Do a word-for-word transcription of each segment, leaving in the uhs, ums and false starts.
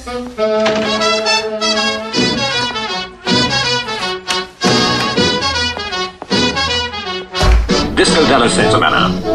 Disco della settimana.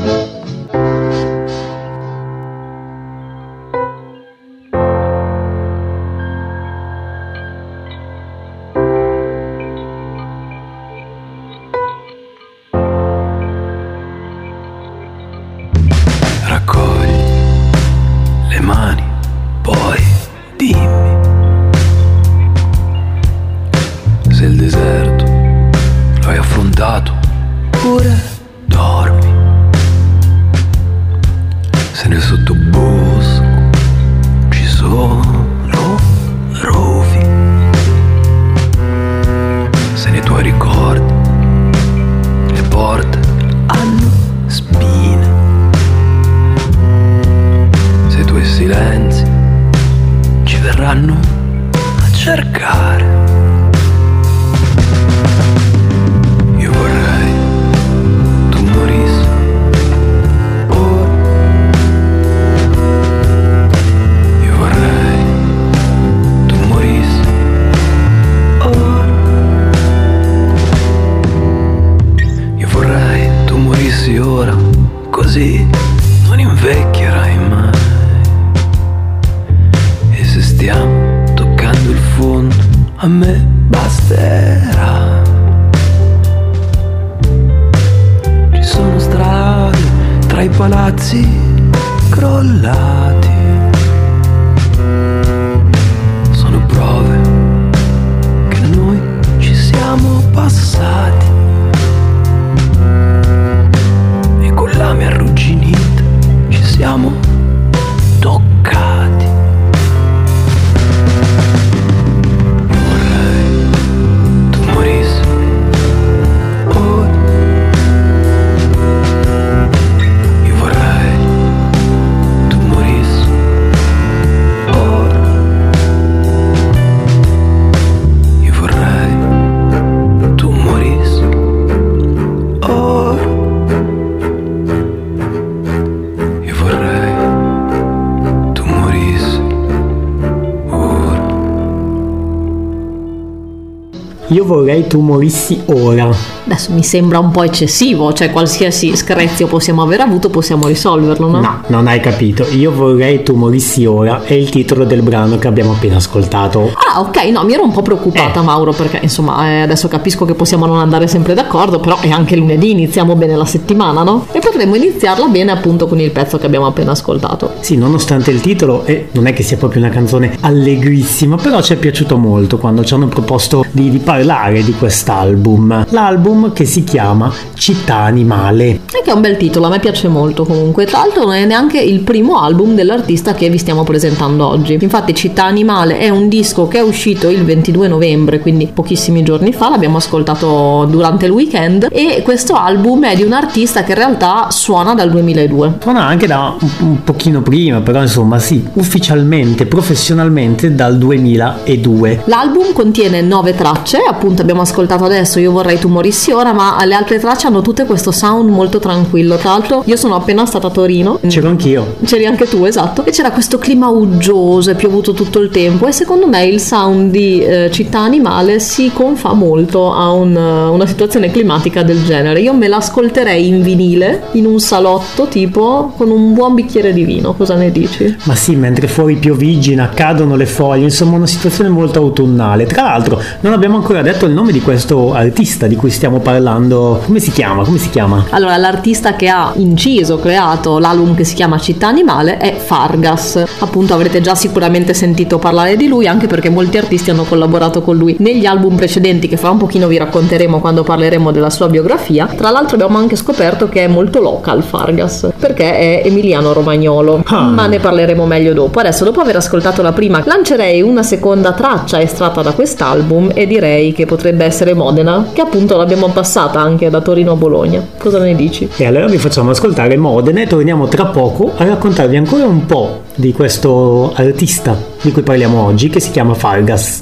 Io vorrei tu morissi ora. Adesso mi sembra un po' eccessivo, cioè qualsiasi screzio possiamo aver avuto possiamo risolverlo, no? No, non hai capito. Io vorrei tu morissi ora è il titolo del brano che abbiamo appena ascoltato. Ah, ok, no, mi ero un po' preoccupata, eh. Mauro, perché insomma eh, adesso capisco che possiamo non andare sempre d'accordo, però è anche lunedì, iniziamo bene la settimana, no? E potremmo iniziarla bene appunto con il pezzo che abbiamo appena ascoltato. Sì, nonostante il titolo, eh, non è che sia proprio una canzone allegrissima, però ci è piaciuto molto quando ci hanno proposto di, di parlare di quest'album. L'album che si chiama Città Animale. E che è un bel titolo, a me piace molto comunque. Tra l'altro non è neanche il primo album dell'artista che vi stiamo presentando oggi. Infatti Città Animale è un disco che è uscito il ventidue novembre, quindi pochissimi giorni fa, l'abbiamo ascoltato durante il weekend, e questo album è di un artista che in realtà suona dal duemiladue. Suona anche da un, un pochino prima, però insomma sì, ufficialmente, professionalmente dal duemiladue. L'album contiene nove tracce, appunto abbiamo ascoltato adesso Io vorrei tu morissi ora, ma le altre tracce hanno tutte questo sound molto tranquillo. Tra l'altro io sono appena stata a Torino. C'ero anch'io. C'eri anche tu, esatto. E c'era questo clima uggioso, è piovuto tutto il tempo, e secondo me il sound di eh, Città Animale si confà molto a un, una situazione climatica del genere. Io me l'ascolterei in vinile, in un salotto tipo, con un buon bicchiere di vino. Cosa ne dici? Ma sì, mentre fuori piovigina, cadono le foglie, insomma una situazione molto autunnale. Tra l'altro non abbiamo ancora detto il nome di questo artista di cui stiamo parlando. Come si chiama? Come si chiama? Allora, l'artista che ha inciso, creato l'album che si chiama Città Animale è Fargas. Appunto avrete già sicuramente sentito parlare di lui, anche perché molti artisti hanno collaborato con lui negli album precedenti, che fra un pochino vi racconteremo quando parleremo della sua biografia. Tra l'altro abbiamo anche scoperto che è molto local Fargas, perché è emiliano romagnolo, ah. ma ne parleremo meglio dopo. Adesso, dopo aver ascoltato la prima, lancerei una seconda traccia estratta da quest'album, e direi che potrebbe essere Modena, che appunto l'abbiamo passata anche da Torino a Bologna. Cosa ne dici? E allora vi facciamo ascoltare Modena e torniamo tra poco a raccontarvi ancora un po' di questo artista di cui parliamo oggi, che si chiama Fargas.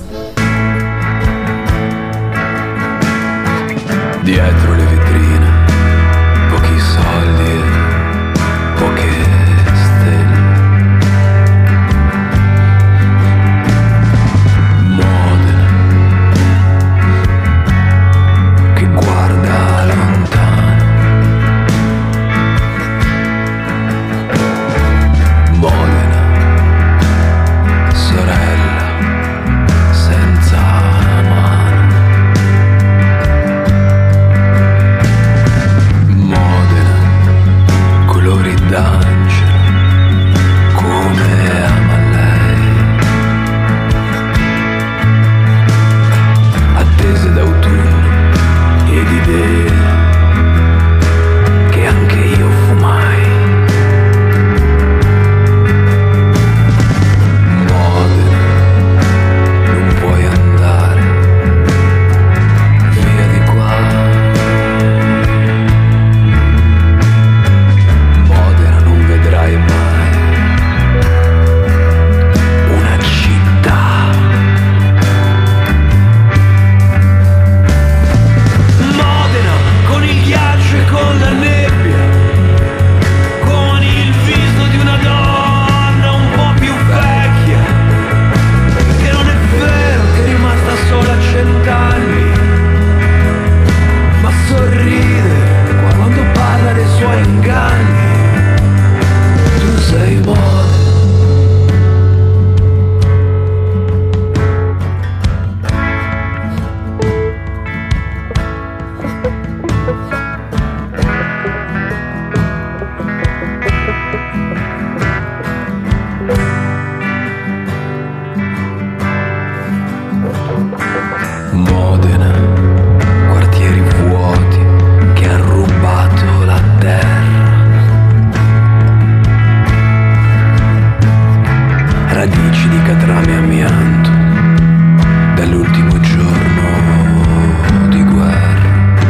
Dietro le vetrine, pochi soldi e poche stelle. trame amianto dall'ultimo giorno di guerra.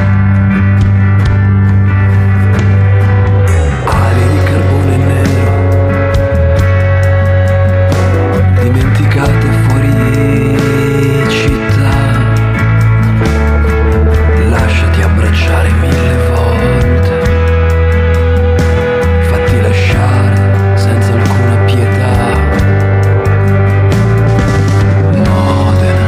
Ali di carbone nero dimenticate fuori città. Lasciati abbracciare mille volte, fatti lasciare senza alcuna pietà. Modena,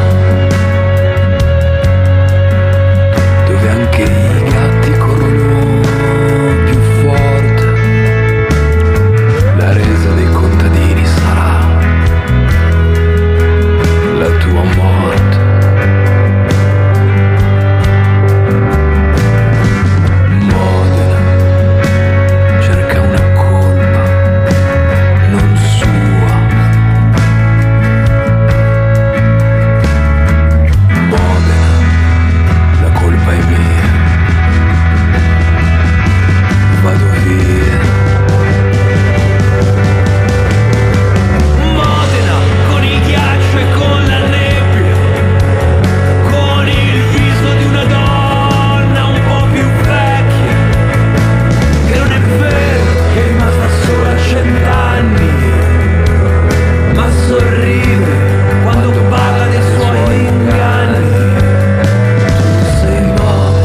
dove anche i gatti corrono più forte. La resa dei contadini sarà la tua morte. Modena cerca una colpa non sua. Modena, la colpa è mia. Vado via. Modena, con il ghiaccio e con la nebbia, con il viso di una donna un po' più vecchia, che non è vero che è rimasta sola a cent'anni, ma sorride quando parla dei suoi inganni. Tu sei Modena.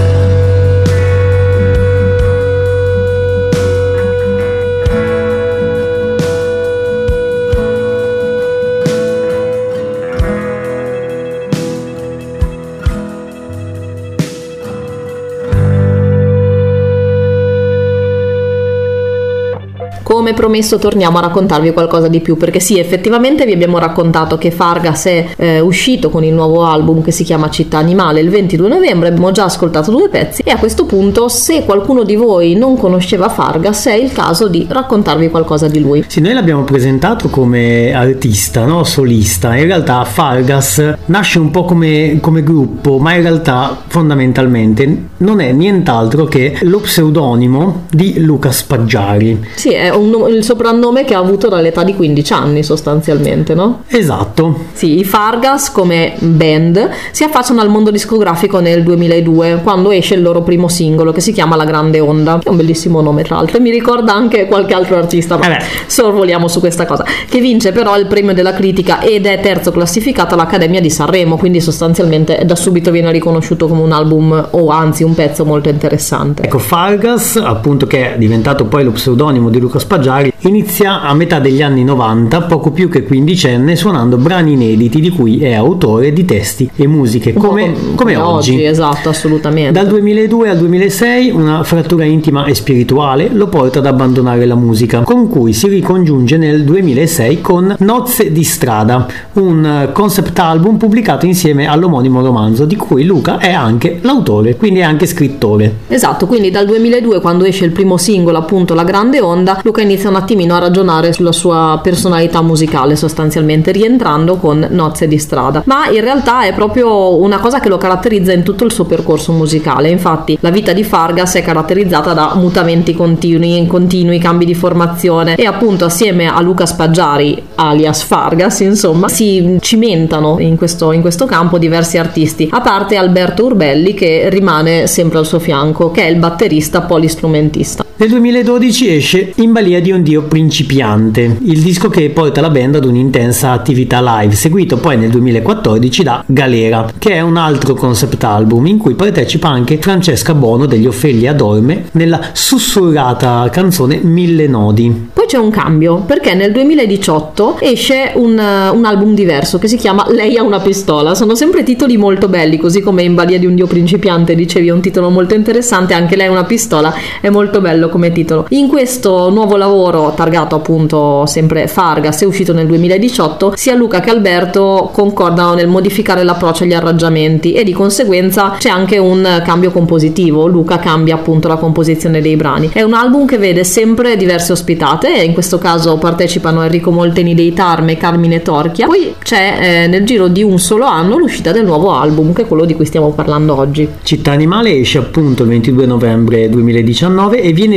Come promesso torniamo a raccontarvi qualcosa di più, perché sì, effettivamente vi abbiamo raccontato che Fargas è eh, uscito con il nuovo album che si chiama Città Animale il ventidue novembre, abbiamo già ascoltato due pezzi e a questo punto, se qualcuno di voi non conosceva Fargas, è il caso di raccontarvi qualcosa di lui. Sì, noi l'abbiamo presentato come artista, no? Solista. In realtà Fargas nasce un po' come, come gruppo, ma in realtà fondamentalmente non è nient'altro che lo pseudonimo di Luca Spaggiari. Sì, è un, il soprannome che ha avuto dall'età di quindici anni sostanzialmente, no? Esatto. Sì, i Fargas come band si affacciano al mondo discografico nel duemiladue, quando esce il loro primo singolo che si chiama La Grande Onda, che è un bellissimo nome tra l'altro e mi ricorda anche qualche altro artista, ma Eh sorvoliamo su questa cosa, che vince però il premio della critica ed è terzo classificato all'Accademia di Sanremo, quindi sostanzialmente da subito viene riconosciuto come un album o anzi un pezzo molto interessante. Ecco, Fargas, appunto, che è diventato poi lo pseudonimo di Luca Spaggiari, inizia a metà degli anni novanta, poco più che quindicenne, suonando brani inediti di cui è autore di testi e musiche Un po' come, com- come oggi. Esatto, assolutamente. Dal duemiladue al duemilasei una frattura intima e spirituale lo porta ad abbandonare la musica, con cui si ricongiunge nel duemilasei con Nozze di strada, un concept album pubblicato insieme all'omonimo romanzo di cui Luca è anche l'autore, quindi è anche scrittore. Esatto, quindi dal duemiladue, quando esce il primo singolo, appunto La Grande Onda, Luca inizia un attimino a ragionare sulla sua personalità musicale, sostanzialmente rientrando con Nozze di strada, ma in realtà è proprio una cosa che lo caratterizza in tutto il suo percorso musicale. Infatti la vita di Fargas è caratterizzata da mutamenti continui, continui cambi di formazione e appunto assieme a Luca Spaggiari alias Fargas, insomma, si cimentano in questo, in questo campo diversi artisti, a parte Alberto Urbelli che rimane sempre al suo fianco, che è il batterista polistrumentista. Nel duemiladodici esce In balia di un dio principiante, il disco che porta la band ad un'intensa attività live, seguito poi nel duemilaquattordici da Galera, che è un altro concept album in cui partecipa anche Francesca Bono degli Ophelia Dorme nella sussurrata canzone Mille nodi. Poi c'è un cambio, perché nel duemiladiciotto esce un, un album diverso che si chiama Lei ha una pistola. Sono sempre titoli molto belli, così come In balia di un dio principiante, dicevi, è un titolo molto interessante, anche Lei ha una pistola è molto bello come titolo. In questo nuovo lavoro, targato appunto sempre Fargas, è uscito nel duemiladiciotto, sia Luca che Alberto concordano nel modificare l'approccio agli arrangiamenti e di conseguenza c'è anche un cambio compositivo. Luca cambia appunto la composizione dei brani. È un album che vede sempre diverse ospitate e in questo caso partecipano Enrico Molteni dei Tarme e Carmine Torchia. Poi c'è eh, nel giro di un solo anno l'uscita del nuovo album, che è quello di cui stiamo parlando oggi. Città Animale esce appunto il ventidue novembre duemiladiciannove e viene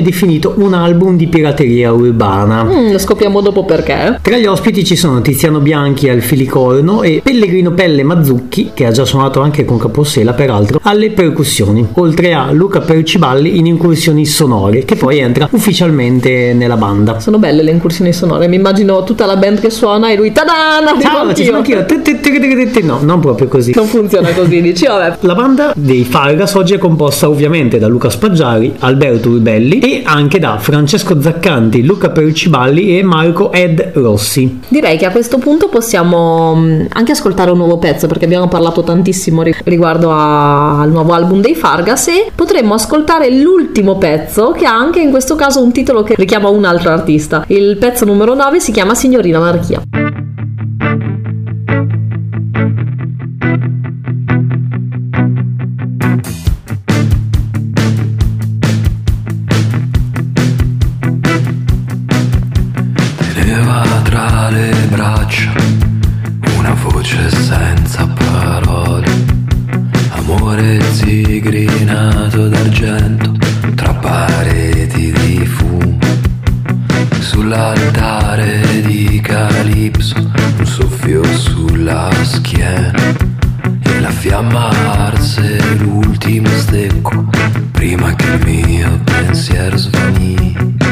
definito un album di pirateria urbana. Mm, lo scopriamo dopo perché. Tra gli ospiti ci sono Tiziano Bianchi al filicorno e Pellegrino Pelle Mazzucchi, che ha già suonato anche con Capossela peraltro, alle percussioni, oltre a Luca Perciballi in incursioni sonore, che poi entra ufficialmente nella banda. Sono belle le incursioni sonore, mi immagino tutta la band che suona e lui tadana! Ciao, ci sono anch'io. No, non proprio così. Non funziona così, dici vabbè. La banda dei Fargas oggi è composta ovviamente da Luca Spaggiari, Alberto Urbelli e anche da Francesco Zaccanti, Luca Perciballi e Marco Ed Rossi. Direi che a questo punto possiamo anche ascoltare un nuovo pezzo, perché abbiamo parlato tantissimo riguardo a, al nuovo album dei Fargas, e potremmo ascoltare l'ultimo pezzo, che ha anche in questo caso un titolo che richiama un altro artista. Il pezzo numero nove si chiama Signorina Anarchia. Teneva tra le braccia una voce senza parole, amore zigrinato d'argento tra pareti di fumo, sull'altare di Calipso un soffio sulla schiena e la fiamma arse l'ultimo stecco prima che il mio pensiero svanì.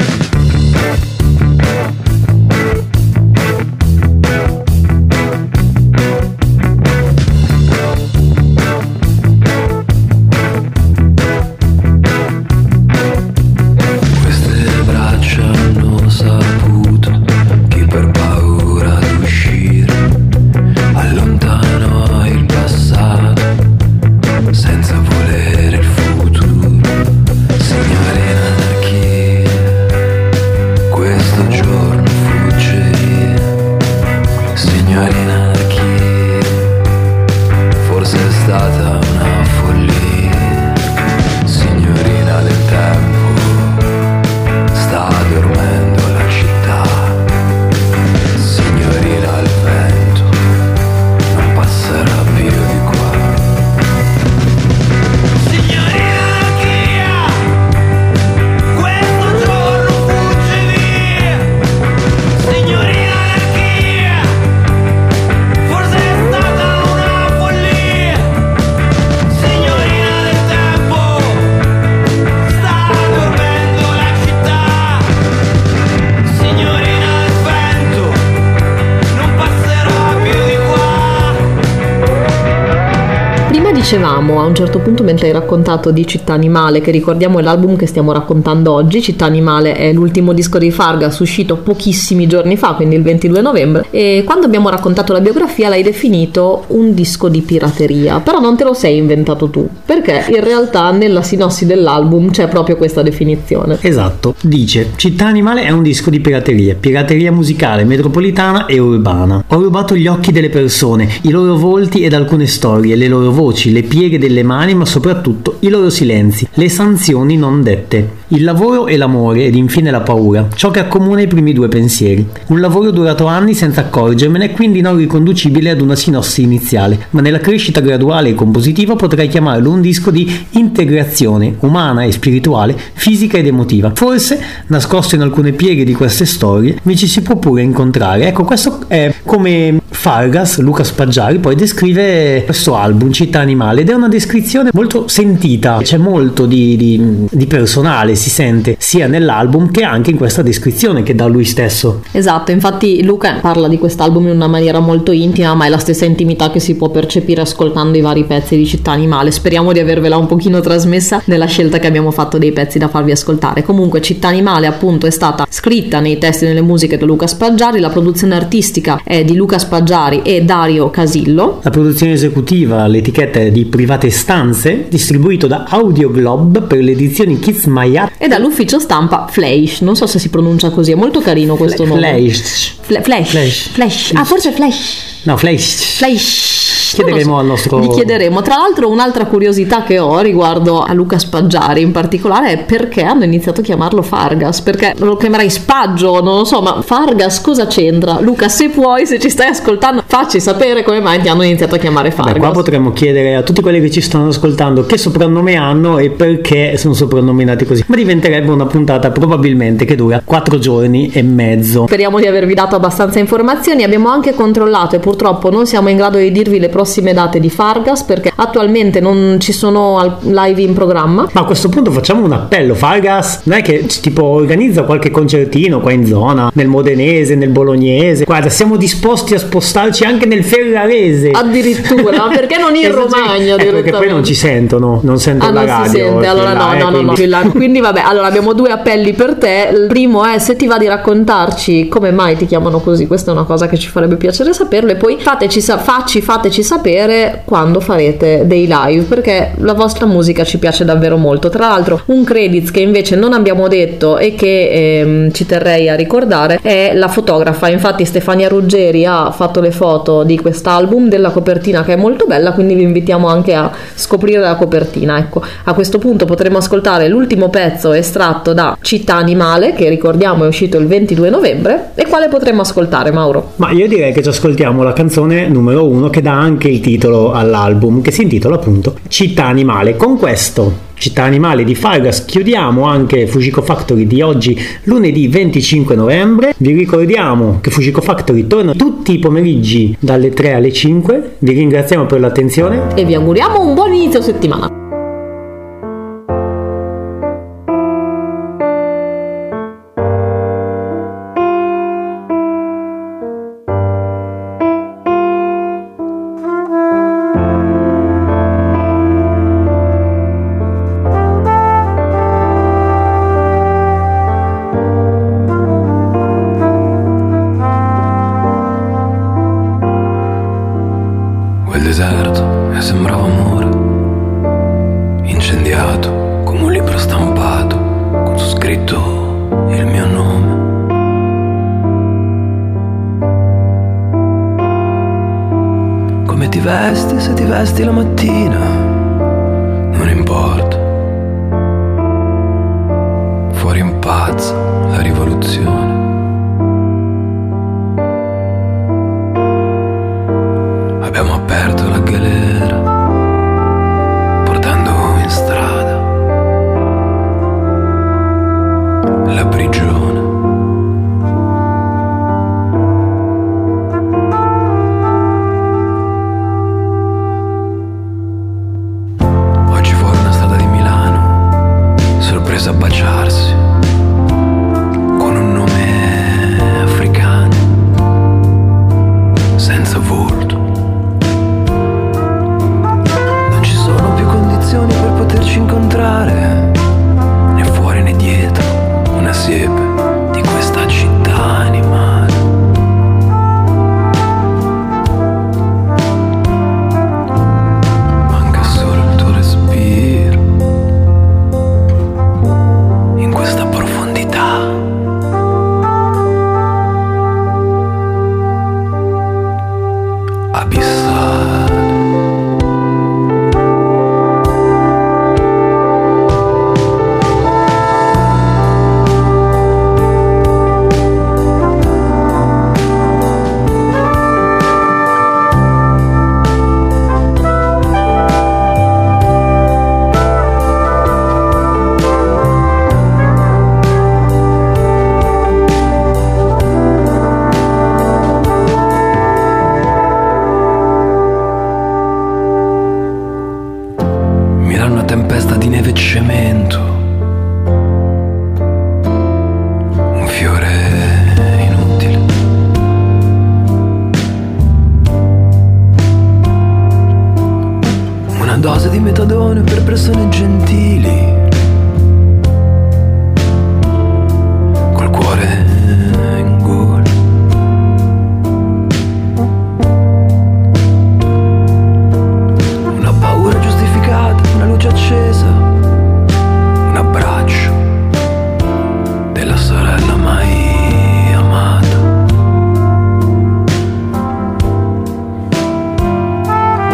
Dicevamo a un certo punto, mentre hai raccontato di Città Animale, che ricordiamo è l'album che stiamo raccontando oggi. Città Animale è l'ultimo disco dei Fargas, uscito pochissimi giorni fa, quindi il ventidue novembre, e quando abbiamo raccontato la biografia l'hai definito un disco di pirateria, però non te lo sei inventato tu, perché in realtà nella sinossi dell'album c'è proprio questa definizione. Esatto, dice: Città Animale è un disco di pirateria, pirateria musicale, metropolitana e urbana. Ho rubato gli occhi delle persone, i loro volti ed alcune storie, le loro voci, le pieghe delle mani, ma soprattutto i loro silenzi, le sanzioni non dette, il lavoro e l'amore ed infine la paura, ciò che accomuna i primi due pensieri. Un lavoro durato anni senza accorgermene, quindi non riconducibile ad una sinossi iniziale, ma nella crescita graduale e compositiva potrei chiamarlo un disco di integrazione umana e spirituale, fisica ed emotiva. Forse, nascosto in alcune pieghe di queste storie, mi ci si può pure incontrare. Ecco, questo è come Fargas, Luca Spaggiari, poi descrive questo album, Città Animale, ed è una descrizione molto sentita, c'è molto di, di, di personale, si sente sia nell'album che anche in questa descrizione che dà lui stesso. Esatto, infatti Luca parla di quest'album in una maniera molto intima, ma è la stessa intimità che si può percepire ascoltando i vari pezzi di Città Animale. Speriamo di avervela un pochino trasmessa nella scelta che abbiamo fatto dei pezzi da farvi ascoltare. Comunque Città Animale appunto è stata scritta nei testi e nelle musiche da Luca Spaggiari, la produzione artistica è di Luca Spaggiari e Dario Casillo, la produzione esecutiva, l'etichetta è di Private Stanze, distribuito da Audioglob per le edizioni Kids Maya e dall'ufficio stampa Flash, non so se si pronuncia così, è molto carino questo Fl- nome. Flash. Fl- Flash. Flash. Flash. Ah, forse Flash. No, Flash. Flash. chiederemo al nostro... Gli chiederemo. Tra l'altro un'altra curiosità che ho riguardo a Luca Spaggiari in particolare è perché hanno iniziato a chiamarlo Fargas, perché lo chiamerai Spaggio, non lo so, ma Fargas cosa c'entra? Luca, se puoi, se ci stai ascoltando, facci sapere come mai ti hanno iniziato a chiamare Fargas. Beh, qua potremmo chiedere a tutti quelli che ci stanno ascoltando che soprannome hanno e perché sono soprannominati così, ma diventerebbe una puntata probabilmente che dura quattro giorni e mezzo. Speriamo di avervi dato abbastanza informazioni. Abbiamo anche controllato e purtroppo non siamo in grado di dirvi le prossime date di Fargas perché attualmente non ci sono live in programma. Ma a questo punto facciamo un appello. Fargas non è che tipo organizza qualche concertino qua in zona, nel modenese, nel bolognese? Guarda, siamo disposti a spostarci anche nel ferrarese addirittura, perché non in Romagna? Eh, perché poi non ci sentono, non sentono ah, la non radio. Si sente. Allora no, là, no, eh, no, quindi... no. Quindi vabbè, allora abbiamo due appelli per te. Il primo è se ti va di raccontarci come mai ti chiamano così, questa è una cosa che ci farebbe piacere saperlo, e poi fateci, facci, fateci sapere quando farete dei live, perché la vostra musica ci piace davvero molto. Tra l'altro un credits che invece non abbiamo detto e che ehm, ci terrei a ricordare è la fotografa. Infatti Stefania Ruggeri ha fatto le foto di quest'album, della copertina che è molto bella, quindi vi invitiamo anche a scoprire la copertina. Ecco, a questo punto potremo ascoltare l'ultimo pezzo estratto da Città Animale, che ricordiamo è uscito il ventidue novembre. E quale potremmo ascoltare, Mauro? Ma io direi che ci ascoltiamo la canzone numero uno che dà anche il titolo all'album, che si intitola appunto Città Animale. Con questo Città Animale di Fargas chiudiamo anche Fujiko Factory di oggi, lunedì venticinque novembre. Vi ricordiamo che Fujiko Factory torna tutti i pomeriggi dalle tre alle cinque. Vi ringraziamo per l'attenzione e vi auguriamo un buon inizio settimana. La mattina non importa, fuori impazza la rivoluzione. Abbiamo aperto la galera portando in strada la prigione. A baciarsi con un nome africano senza volto. Non ci sono più condizioni per poterci incontrare, né fuori né dietro una siepe di questa città animale. Manca solo il tuo respiro in questa profondità. Abissale. Tempesta di neve e cemento, un fiore inutile. Una dose di metadone per persone gentili, col cuore in gola. Una paura giustificata, una luce accesa, un abbraccio della sorella mai amata.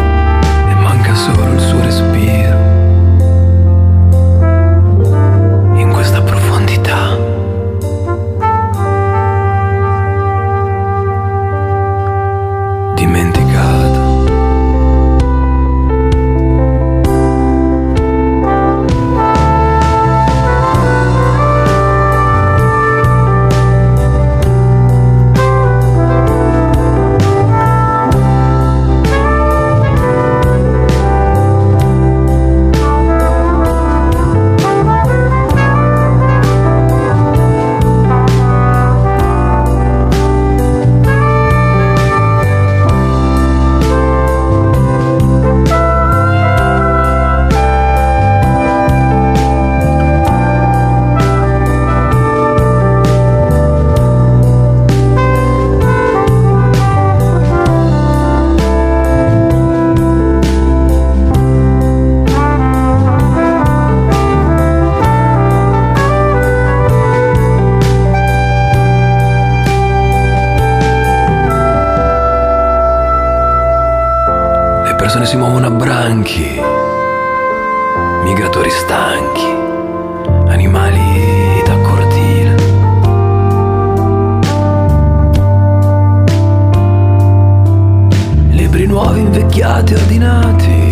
persone si muovono a branchi, migratori stanchi, animali da cortile. Libri nuovi invecchiati ordinati,